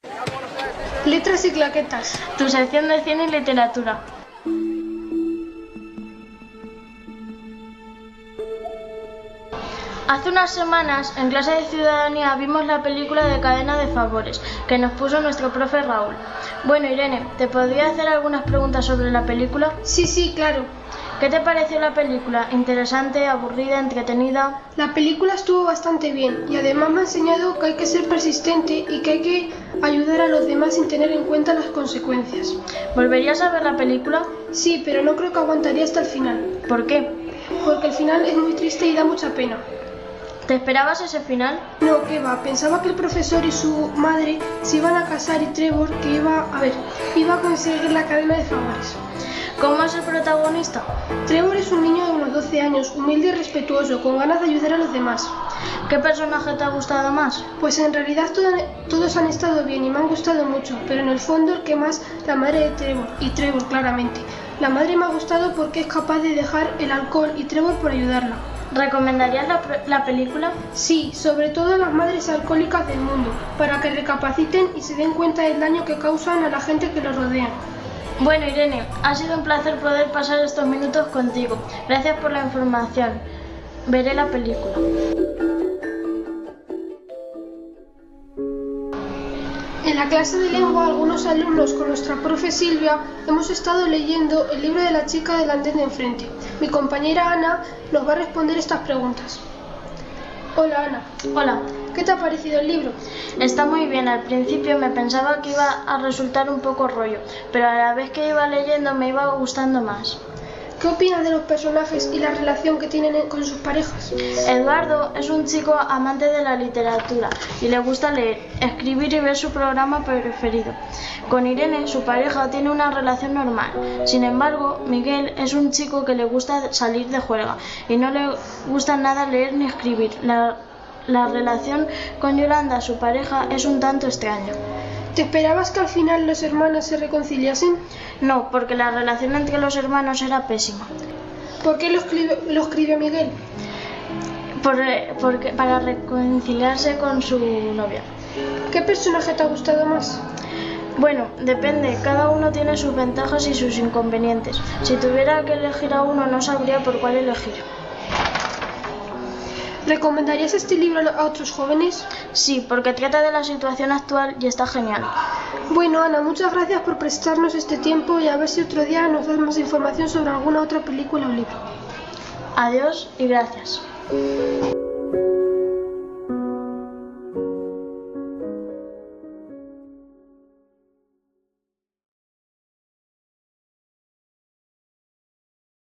Letras y claquetas. Tu sección de cine y literatura. Hace unas semanas, en clase de ciudadanía, vimos la película de Cadena de Favores, que nos puso nuestro profe Raúl. Bueno, Irene, ¿te podría hacer algunas preguntas sobre la película? Sí, claro. ¿Qué te pareció la película? ¿Interesante, aburrida, entretenida? La película estuvo bastante bien y además me ha enseñado que hay que ser persistente y que hay que ayudar a los demás sin tener en cuenta las consecuencias. ¿Volverías a ver la película? Sí, pero no creo que aguantaría hasta el final. ¿Por qué? Porque el final es muy triste y da mucha pena. ¿Te esperabas ese final? No, qué va. Pensaba que el profesor y su madre se iban a casar y Trevor iba a conseguir la cadena de favores. ¿Cómo es el protagonista? Trevor es un niño de unos 12 años, humilde y respetuoso, con ganas de ayudar a los demás. ¿Qué personaje te ha gustado más? Pues en realidad todos han estado bien y me han gustado mucho, pero en el fondo el que más, la madre de Trevor, y Trevor claramente. La madre me ha gustado porque es capaz de dejar el alcohol y Trevor por ayudarla. ¿Recomendarías la película? Sí, sobre todo a las madres alcohólicas del mundo, para que recapaciten y se den cuenta del daño que causan a la gente que los rodea. Bueno, Irene, ha sido un placer poder pasar estos minutos contigo. Gracias por la información. Veré la película. En la clase de lengua, algunos alumnos con nuestra profe Silvia hemos estado leyendo el libro de la chica del andén de enfrente. Mi compañera Ana nos va a responder estas preguntas. Hola Ana. Hola. ¿Qué te ha parecido el libro? Está muy bien. Al principio me pensaba que iba a resultar un poco rollo, pero a la vez que iba leyendo me iba gustando más. ¿Qué opinas de los personajes y la relación que tienen con sus parejas? Eduardo es un chico amante de la literatura y le gusta leer, escribir y ver su programa preferido. Con Irene, su pareja, tiene una relación normal. Sin embargo, Miguel es un chico que le gusta salir de juerga y no le gusta nada leer ni escribir. La relación con Yolanda, su pareja, es un tanto extraña. ¿Te esperabas que al final los hermanos se reconciliasen? No, porque la relación entre los hermanos era pésima. ¿Por qué lo escribió Miguel? Para reconciliarse con su novia. ¿Qué personaje te ha gustado más? Bueno, depende, cada uno tiene sus ventajas y sus inconvenientes. Si tuviera que elegir a uno, no sabría por cuál elegir. ¿Recomendarías este libro a otros jóvenes? Sí, porque trata de la situación actual y está genial. Bueno, Ana, muchas gracias por prestarnos este tiempo y a ver si otro día nos das más información sobre alguna otra película o libro. Adiós y gracias.